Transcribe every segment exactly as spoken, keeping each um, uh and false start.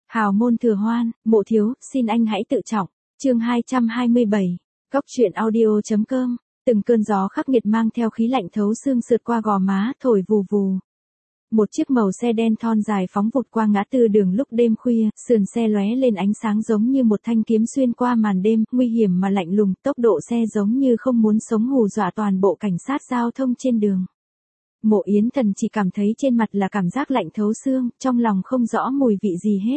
Hào môn thừa hoan, mộ thiếu, xin anh hãy tự trọng. Chương hai trăm hai mươi bảy. Góc truyện audio.com. Từng cơn gió khắc nghiệt mang theo khí lạnh thấu xương sượt qua gò má, thổi vù vù. Một chiếc màu xe đen thon dài phóng vụt qua ngã tư đường lúc đêm khuya, sườn xe lóe lên ánh sáng giống như một thanh kiếm xuyên qua màn đêm, nguy hiểm mà lạnh lùng, tốc độ xe giống như không muốn sống hù dọa toàn bộ cảnh sát giao thông trên đường. Mộ Yến Thần chỉ cảm thấy trên mặt là cảm giác lạnh thấu xương, trong lòng không rõ mùi vị gì hết.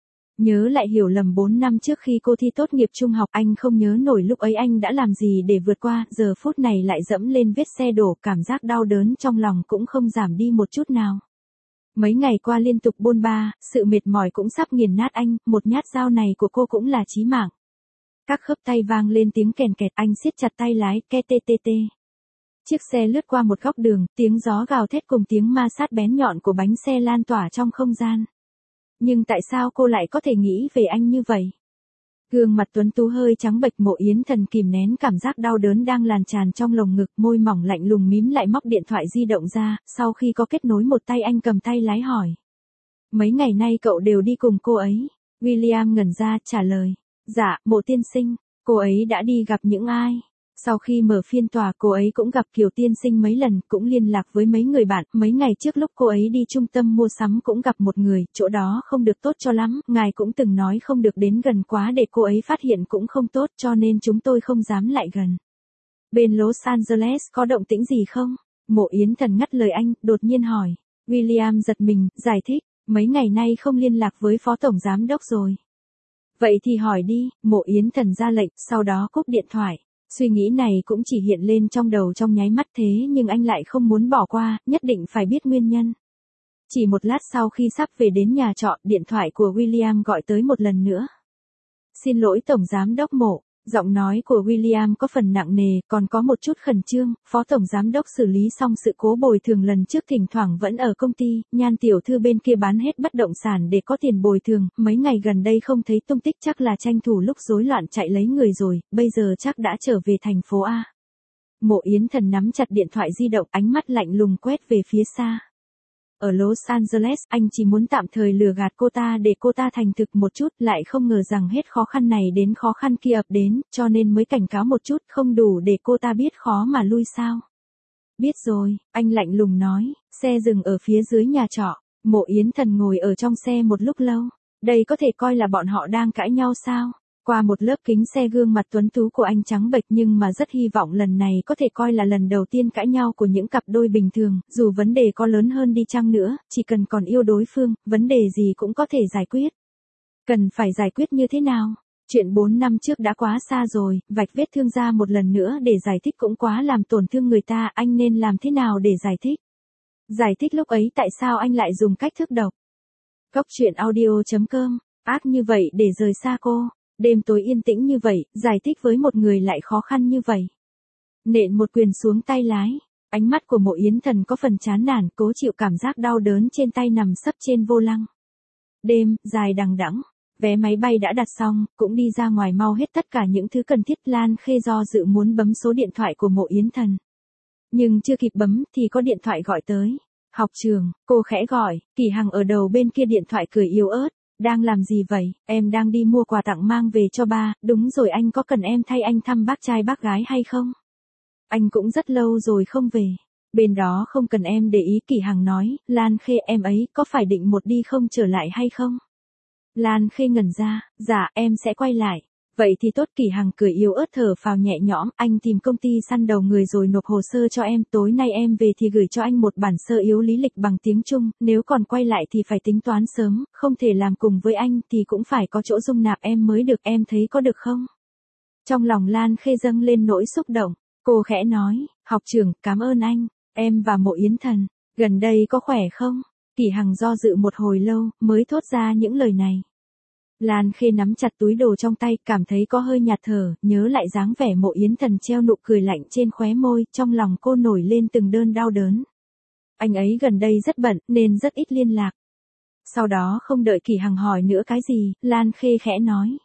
Nhớ lại hiểu lầm bốn năm trước khi cô thi tốt nghiệp trung học, anh không nhớ nổi lúc ấy anh đã làm gì để vượt qua, giờ phút này lại dẫm lên vết xe đổ, cảm giác đau đớn trong lòng cũng không giảm đi một chút nào. Mấy ngày qua liên tục bôn ba, sự mệt mỏi cũng sắp nghiền nát anh, một nhát dao này của cô cũng là chí mạng. Các khớp tay vang lên tiếng kèn kẹt, anh siết chặt tay lái, ke tê tê tê. Chiếc xe lướt qua một góc đường, tiếng gió gào thét cùng tiếng ma sát bén nhọn của bánh xe lan tỏa trong không gian. Nhưng tại sao cô lại có thể nghĩ về anh như vậy? Gương mặt tuấn tú hơi trắng bệch, Mộ Yến Thần kìm nén cảm giác đau đớn đang lan tràn trong lồng ngực, môi mỏng lạnh lùng mím lại, móc điện thoại di động ra, sau khi có kết nối một tay anh cầm tay lái hỏi. Mấy ngày nay cậu đều đi cùng cô ấy. William ngẩn ra, trả lời. Dạ, Mộ tiên sinh, cô ấy đã đi gặp những ai? Sau khi mở phiên tòa, cô ấy cũng gặp Kiều tiên sinh mấy lần, cũng liên lạc với mấy người bạn, mấy ngày trước lúc cô ấy đi trung tâm mua sắm cũng gặp một người, chỗ đó không được tốt cho lắm, ngài cũng từng nói không được đến gần quá để cô ấy phát hiện cũng không tốt, cho nên chúng tôi không dám lại gần. Bên Los Angeles có động tĩnh gì không? Mộ Yến Thần ngắt lời anh, đột nhiên hỏi. William giật mình, giải thích, mấy ngày nay không liên lạc với phó tổng giám đốc rồi. Vậy thì hỏi đi, Mộ Yến Thần ra lệnh, sau đó cúp điện thoại. Suy nghĩ này cũng chỉ hiện lên trong đầu trong nháy mắt, thế nhưng anh lại không muốn bỏ qua, nhất định phải biết nguyên nhân. Chỉ một lát sau khi sắp về đến nhà trọ, điện thoại của William gọi tới một lần nữa. Xin lỗi Tổng Giám đốc Mộ. Giọng nói của William có phần nặng nề, còn có một chút khẩn trương. Phó Tổng Giám đốc xử lý xong sự cố bồi thường lần trước, thỉnh thoảng vẫn ở công ty, Nhan tiểu thư bên kia bán hết bất động sản để có tiền bồi thường, mấy ngày gần đây không thấy tung tích, chắc là tranh thủ lúc rối loạn chạy lấy người rồi, bây giờ chắc đã trở về thành phố A. Mộ Yến Thần nắm chặt điện thoại di động, ánh mắt lạnh lùng quét về phía xa. Ở Los Angeles, anh chỉ muốn tạm thời lừa gạt cô ta để cô ta thành thực một chút, lại không ngờ rằng hết khó khăn này đến khó khăn kia ập đến, cho nên mới cảnh cáo một chút, không đủ để cô ta biết khó mà lui sao. Biết rồi, anh lạnh lùng nói, xe dừng ở phía dưới nhà trọ, Mộ Yến Thần ngồi ở trong xe một lúc lâu, đây có thể coi là bọn họ đang cãi nhau sao? Qua một lớp kính xe, gương mặt tuấn tú của anh trắng bệch, nhưng mà rất hy vọng lần này có thể coi là lần đầu tiên cãi nhau của những cặp đôi bình thường, dù vấn đề có lớn hơn đi chăng nữa, chỉ cần còn yêu đối phương, vấn đề gì cũng có thể giải quyết. Cần phải giải quyết như thế nào? Chuyện bốn năm trước đã quá xa rồi, vạch vết thương ra một lần nữa để giải thích cũng quá làm tổn thương người ta, anh nên làm thế nào để giải thích? Giải thích lúc ấy tại sao anh lại dùng cách thức độc? Góc truyện audio.com, ác như vậy để rời xa cô. Đêm tối yên tĩnh như vậy, giải thích với một người lại khó khăn như vậy. Nện một quyền xuống tay lái, ánh mắt của Mộ Yến Thần có phần chán nản, cố chịu cảm giác đau đớn trên tay nằm sấp trên vô lăng. Đêm, dài đằng đẵng, vé máy bay đã đặt xong, cũng đi ra ngoài mau hết tất cả những thứ cần thiết. Lan Khê do dự muốn bấm số điện thoại của Mộ Yến Thần. Nhưng chưa kịp bấm, thì có điện thoại gọi tới. Học trường, cô khẽ gọi, Kỳ Hằng ở đầu bên kia điện thoại cười yếu ớt. Đang làm gì vậy? Em đang đi mua quà tặng mang về cho ba, đúng rồi, anh có cần em thay anh thăm bác trai bác gái hay không? Anh cũng rất lâu rồi không về. Bên đó không cần em để ý, Kỳ Hằng nói. Lan Khê, em ấy có phải định một đi không trở lại hay không? Lan Khê ngẩn ra, dạ, em sẽ quay lại. Vậy thì tốt, Kỳ Hằng cười yếu ớt thở phào nhẹ nhõm, anh tìm công ty săn đầu người rồi nộp hồ sơ cho em, tối nay em về thì gửi cho anh một bản sơ yếu lý lịch bằng tiếng Trung, nếu còn quay lại thì phải tính toán sớm, không thể làm cùng với anh thì cũng phải có chỗ dung nạp em mới được, em thấy có được không? Trong lòng Lan Khê dâng lên nỗi xúc động, cô khẽ nói, học trưởng, cảm ơn anh, em và Mộ Yến Thần, gần đây có khỏe không? Kỳ Hằng do dự một hồi lâu, mới thốt ra những lời này. Lan Khê nắm chặt túi đồ trong tay, cảm thấy có hơi nhạt thở, nhớ lại dáng vẻ Mộ Yến Thần treo nụ cười lạnh trên khóe môi, trong lòng cô nổi lên từng đơn đau đớn. Anh ấy gần đây rất bận, nên rất ít liên lạc. Sau đó không đợi Kỳ Hằng hỏi nữa cái gì, Lan Khê khẽ nói.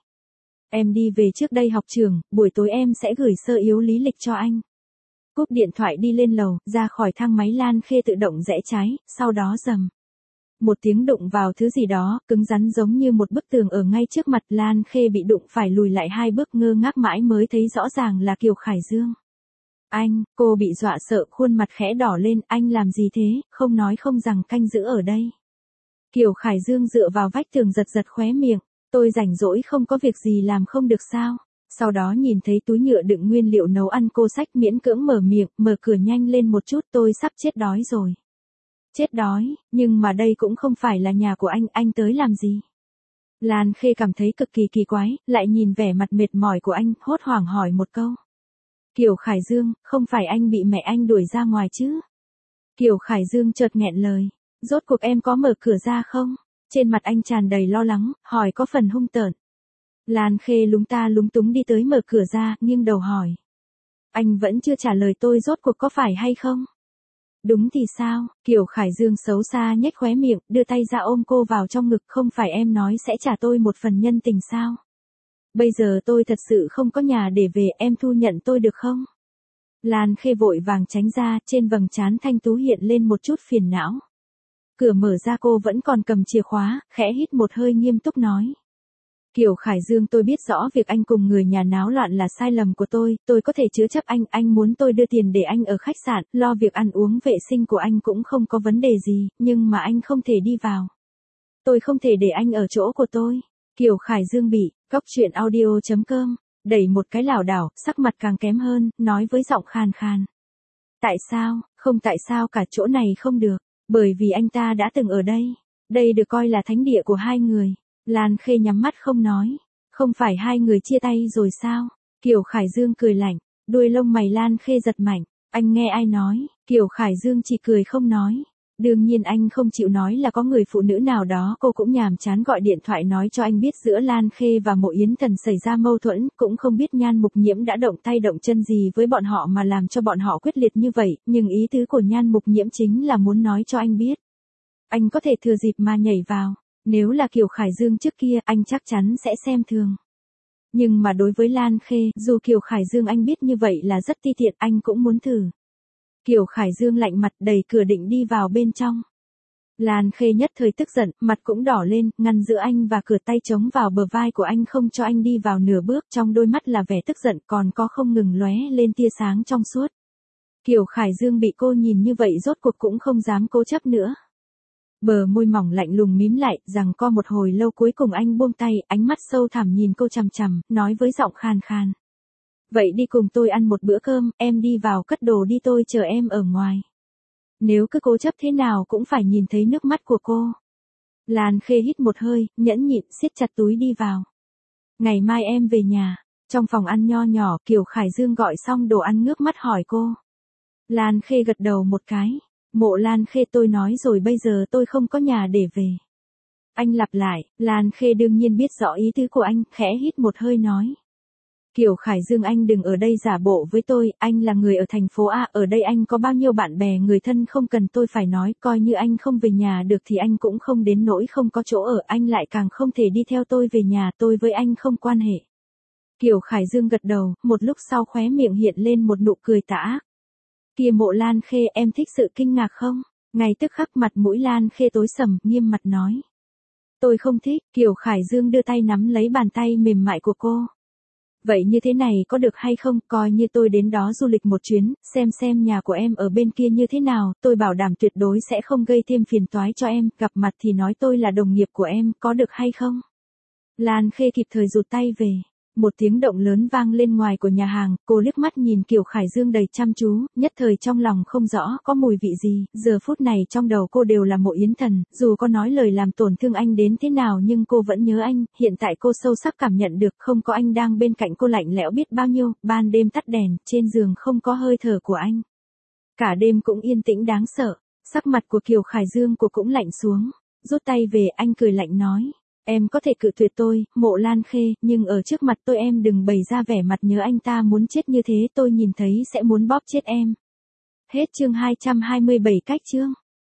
Em đi về trước đây học trường, buổi tối em sẽ gửi sơ yếu lý lịch cho anh. Cúp điện thoại đi lên lầu, ra khỏi thang máy, Lan Khê tự động rẽ trái, sau đó rầm. Một tiếng đụng vào thứ gì đó, cứng rắn giống như một bức tường ở ngay trước mặt. Lan Khê bị đụng phải lùi lại hai bước, ngơ ngác mãi mới thấy rõ ràng là Kiều Khải Dương. Anh, cô bị dọa sợ, khuôn mặt khẽ đỏ lên, anh làm gì thế, không nói không rằng canh giữ ở đây. Kiều Khải Dương dựa vào vách tường giật giật khóe miệng, tôi rảnh rỗi không có việc gì làm không được sao. Sau đó nhìn thấy túi nhựa đựng nguyên liệu nấu ăn, cô xách miễn cưỡng mở miệng, mở cửa nhanh lên một chút, tôi sắp chết đói rồi. Chết đói, nhưng mà đây cũng không phải là nhà của anh, anh tới làm gì? Lan Khê cảm thấy cực kỳ kỳ quái, lại nhìn vẻ mặt mệt mỏi của anh, hốt hoảng hỏi một câu. Kiều Khải Dương, không phải anh bị mẹ anh đuổi ra ngoài chứ? Kiều Khải Dương chợt nghẹn lời, rốt cuộc em có mở cửa ra không? Trên mặt anh tràn đầy lo lắng, hỏi có phần hung tợn. Lan Khê lúng ta lúng túng đi tới mở cửa ra, nghiêng đầu hỏi. Anh vẫn chưa trả lời tôi, rốt cuộc có phải hay không? Đúng thì sao? Kiều Khải Dương xấu xa nhếch khóe miệng, đưa tay ra ôm cô vào trong ngực, không phải em nói sẽ trả tôi một phần nhân tình sao? Bây giờ tôi thật sự không có nhà để về, em thu nhận tôi được không? Lan Khê vội vàng tránh ra, trên vầng trán thanh tú hiện lên một chút phiền não. Cửa mở ra, cô vẫn còn cầm chìa khóa, khẽ hít một hơi nghiêm túc nói. Kiều Khải Dương, tôi biết rõ việc anh cùng người nhà náo loạn là sai lầm của tôi, tôi có thể chứa chấp anh, anh muốn tôi đưa tiền để anh ở khách sạn, lo việc ăn uống vệ sinh của anh cũng không có vấn đề gì, nhưng mà anh không thể đi vào. Tôi không thể để anh ở chỗ của tôi. Kiều Khải Dương bị, góc truyện audio chấm com, đẩy một cái lảo đảo, sắc mặt càng kém hơn, nói với giọng khàn khàn. Tại sao, không tại sao cả, chỗ này không được, bởi vì anh ta đã từng ở đây. Đây được coi là thánh địa của hai người. Lan Khê nhắm mắt không nói. Không phải hai người chia tay rồi sao? Kiều Khải Dương cười lạnh, đuôi lông mày Lan Khê giật mạnh. Anh nghe ai nói? Kiều Khải Dương chỉ cười không nói. Đương nhiên anh không chịu nói là có người phụ nữ nào đó, cô cũng nhàm chán gọi điện thoại nói cho anh biết giữa Lan Khê và Mộ Yến Thần xảy ra mâu thuẫn, cũng không biết Nhan Mục Nhiễm đã động tay động chân gì với bọn họ mà làm cho bọn họ quyết liệt như vậy, nhưng ý tứ của Nhan Mục Nhiễm chính là muốn nói cho anh biết. Anh có thể thừa dịp mà nhảy vào, nếu là Kiều Khải Dương trước kia anh chắc chắn sẽ xem thường. Nhưng mà đối với Lan Khê, dù Kiều Khải Dương anh biết như vậy là rất ti tiện, anh cũng muốn thử. Kiều Khải Dương lạnh mặt đẩy cửa định đi vào bên trong. Lan Khê nhất thời tức giận, mặt cũng đỏ lên, ngăn giữa anh và cửa, tay chống vào bờ vai của anh không cho anh đi vào nửa bước, trong đôi mắt là vẻ tức giận còn có không ngừng lóe lên tia sáng trong suốt. Kiều Khải Dương bị cô nhìn như vậy rốt cuộc cũng không dám cố chấp nữa. Bờ môi mỏng lạnh lùng mím lại, rằng co một hồi lâu cuối cùng anh buông tay, ánh mắt sâu thẳm nhìn cô chằm chằm, nói với giọng khàn khàn. Vậy đi cùng tôi ăn một bữa cơm, em đi vào cất đồ đi, tôi chờ em ở ngoài. Nếu cứ cố chấp thế nào cũng phải nhìn thấy nước mắt của cô. Lan Khê hít một hơi, nhẫn nhịn, siết chặt túi đi vào. Ngày mai em về nhà. Trong phòng ăn nho nhỏ, Kiều Khải Dương gọi xong đồ ăn ngước mắt hỏi cô. Lan Khê gật đầu một cái. Mộ Lan Khê, tôi nói rồi, bây giờ tôi không có nhà để về. Anh lặp lại. Lan Khê đương nhiên biết rõ ý tứ của anh, khẽ hít một hơi nói. Kiều Khải Dương, anh đừng ở đây giả bộ với tôi, anh là người ở thành phố A, ở đây anh có bao nhiêu bạn bè người thân không cần tôi phải nói, coi như anh không về nhà được thì anh cũng không đến nỗi không có chỗ ở, anh lại càng không thể đi theo tôi về nhà, tôi với anh không quan hệ. Kiều Khải Dương gật đầu, một lúc sau khóe miệng hiện lên một nụ cười tà ác. Kìa Mộ Lan Khê, em thích sự kinh ngạc không? Ngay tức khắc mặt mũi Lan Khê tối sầm, nghiêm mặt nói. Tôi không thích. Kiều Khải Dương đưa tay nắm lấy bàn tay mềm mại của cô. Vậy như thế này có được hay không, coi như tôi đến đó du lịch một chuyến, xem xem nhà của em ở bên kia như thế nào, tôi bảo đảm tuyệt đối sẽ không gây thêm phiền toái cho em, gặp mặt thì nói tôi là đồng nghiệp của em, có được hay không? Lan Khê kịp thời rụt tay về. Một tiếng động lớn vang lên ngoài của nhà hàng, cô liếc mắt nhìn Kiều Khải Dương đầy chăm chú, nhất thời trong lòng không rõ có mùi vị gì, giờ phút này trong đầu cô đều là Mộ Yến Thần, dù có nói lời làm tổn thương anh đến thế nào nhưng cô vẫn nhớ anh, hiện tại cô sâu sắc cảm nhận được không có anh đang bên cạnh cô lạnh lẽo biết bao nhiêu, ban đêm tắt đèn, trên giường không có hơi thở của anh. Cả đêm cũng yên tĩnh đáng sợ, sắc mặt của Kiều Khải Dương cô cũng lạnh xuống, rút tay về, anh cười lạnh nói. Em có thể cự tuyệt tôi, Mộ Lan Khê, nhưng ở trước mặt tôi em đừng bày ra vẻ mặt nhớ anh ta muốn chết như thế, tôi nhìn thấy sẽ muốn bóp chết em. Hết chương hai trăm hai mươi bảy cách chương.